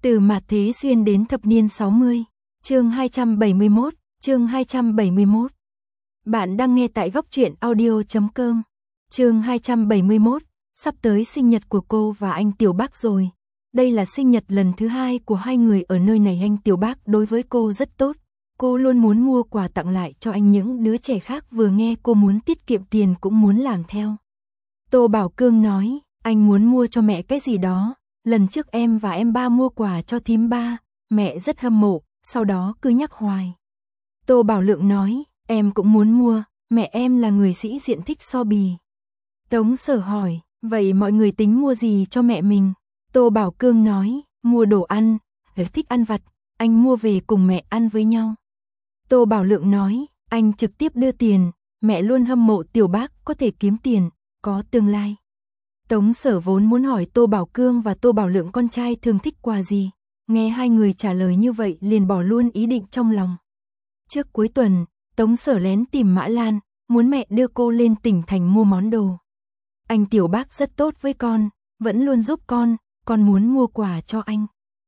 Từ mạt thế xuyên đến thập niên 60, chương 271, chương 271. Bạn đang nghe tại góc truyện audio.com. Chương 271, sắp tới sinh nhật của cô và anh Tiểu Bác rồi. Đây là sinh nhật lần thứ 2 của hai người ở nơi này. Anh Tiểu Bác đối với cô rất tốt. Cô luôn muốn mua quà tặng lại cho anh. Những đứa trẻ khác vừa nghe cô muốn tiết kiệm tiền cũng muốn làm theo. Tô Bảo Cương nói, anh muốn mua cho mẹ cái gì đó. Lần trước em và em ba mua quà cho thím ba, mẹ rất hâm mộ, sau đó cứ nhắc hoài. Tô Bảo Lượng nói, em cũng muốn mua, mẹ em là người sĩ diện thích so bì. Tống Sở hỏi, vậy mọi người tính mua gì cho mẹ mình? Tô Bảo Cương nói, mua đồ ăn, thích ăn vặt, anh mua về cùng mẹ ăn với nhau. Tô Bảo Lượng nói, anh trực tiếp đưa tiền, mẹ luôn hâm mộ Tiểu Bác có thể kiếm tiền, có tương lai. Tống Sở vốn muốn hỏi Tô Bảo Cương và Tô Bảo Lượng con trai thường thích quà gì, nghe hai người trả lời như vậy liền bỏ luôn ý định trong lòng. Trước cuối tuần, Tống Sở lén tìm Mã Lan, muốn mẹ đưa cô lên tỉnh thành mua món đồ. Anh Tiểu Bác rất tốt với con, vẫn luôn giúp con muốn mua quà cho anh.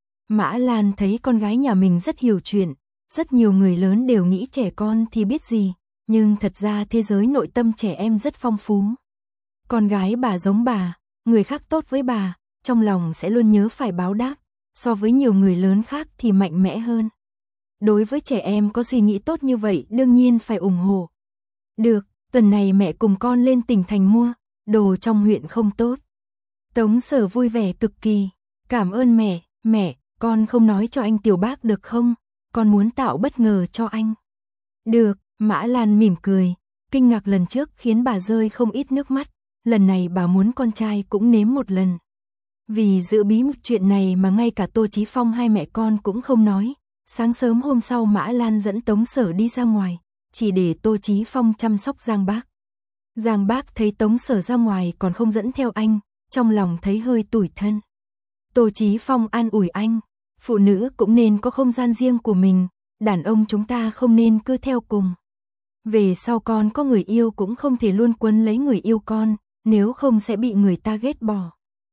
Mã Lan thấy con gái nhà mình rất hiểu chuyện, rất nhiều người lớn đều nghĩ trẻ con thì biết gì, nhưng thật ra thế giới nội tâm trẻ em rất phong phú. Con gái bà giống bà, người khác tốt với bà, trong lòng sẽ luôn nhớ phải báo đáp, so với nhiều người lớn khác thì mạnh mẽ hơn. Đối với trẻ em có suy nghĩ tốt như vậy đương nhiên phải ủng hộ. Được, tuần này mẹ cùng con lên tỉnh thành mua, đồ trong huyện không tốt. Tống Sở vui vẻ cực kỳ, cảm ơn mẹ, con không nói cho anh Tiểu Bác được không, con muốn tạo bất ngờ cho anh. Được, Mã Lan mỉm cười, kinh ngạc lần trước khiến bà rơi không ít nước mắt. Lần này bà muốn con trai cũng nếm một lần. Vì giữ bí mật chuyện này mà ngay cả Tô Chí Phong hai mẹ con cũng không nói. Sáng sớm hôm sau Mã Lan dẫn Tống Sở đi ra ngoài, chỉ để Tô Chí Phong chăm sóc Giang Bác. Giang Bác thấy Tống Sở ra ngoài còn không dẫn theo anh, trong lòng thấy hơi tủi thân. Tô Chí Phong an ủi anh, phụ nữ cũng nên có không gian riêng của mình, đàn ông chúng ta không nên cứ theo cùng. Về sau con có người yêu cũng không thể luôn quấn lấy người yêu con, nếu không sẽ bị người ta ghét bỏ.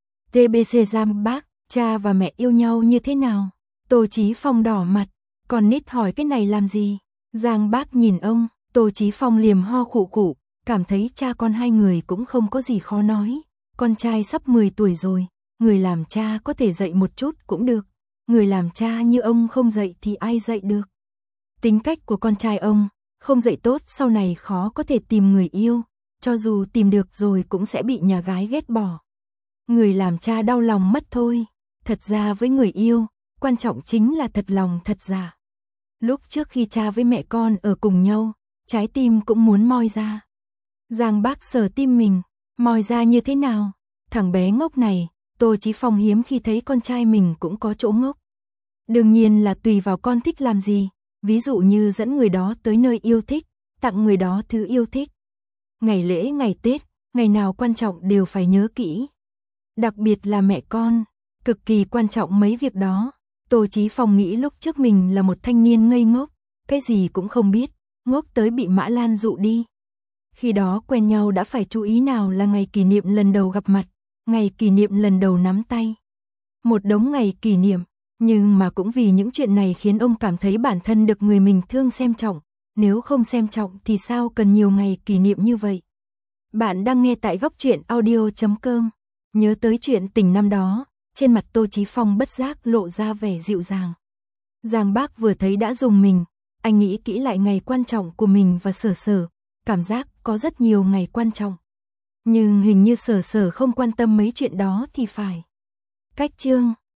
TBC Giang Bác, cha và mẹ yêu nhau như thế nào? Tô Chí Phong đỏ mặt, còn nít hỏi cái này làm gì? Giang Bác nhìn ông, Tô Chí Phong liềm ho khụ khụ, cảm thấy cha con hai người cũng không có gì khó nói. Con trai sắp 10 tuổi rồi, người làm cha có thể dạy một chút cũng được. Người làm cha như ông không dạy thì ai dạy được? Tính cách của con trai ông, không dạy tốt sau này khó có thể tìm người yêu. Cho dù tìm được rồi cũng sẽ bị nhà gái ghét bỏ. Người làm cha đau lòng mất thôi. Thật ra với người yêu, quan trọng chính là thật lòng thật giả. Lúc trước khi cha với mẹ con ở cùng nhau, trái tim cũng muốn moi ra. Giang Bác sờ tim mình, moi ra như thế nào? Thằng bé ngốc này, Tô Chí Phong hiếm khi thấy con trai mình cũng có chỗ ngốc. Đương nhiên là tùy vào con thích làm gì, ví dụ như dẫn người đó tới nơi yêu thích, tặng người đó thứ yêu thích. Ngày lễ, ngày Tết, ngày nào quan trọng đều phải nhớ kỹ. Đặc biệt là mẹ con, cực kỳ quan trọng mấy việc đó. Tô Chí Phong nghĩ lúc trước mình là một thanh niên ngây ngốc, cái gì cũng không biết, ngốc tới bị Mã Lan dụ đi. Khi đó quen nhau đã phải chú ý nào là ngày kỷ niệm lần đầu gặp mặt, ngày kỷ niệm lần đầu nắm tay. Một đống ngày kỷ niệm, nhưng mà cũng vì những chuyện này khiến ông cảm thấy bản thân được người mình thương xem trọng. Nếu không xem trọng thì sao cần nhiều ngày kỷ niệm như vậy? Bạn đang nghe tại góc truyện audio.com. Nhớ tới chuyện tình năm đó, trên mặt Tô Chí Phong bất giác lộ ra vẻ dịu dàng. Giang Bác vừa thấy đã rùng mình, anh nghĩ kỹ lại ngày quan trọng của mình và Sở Sở, cảm giác có rất nhiều ngày quan trọng. Nhưng hình như Sở Sở không quan tâm mấy chuyện đó thì phải. Cách chương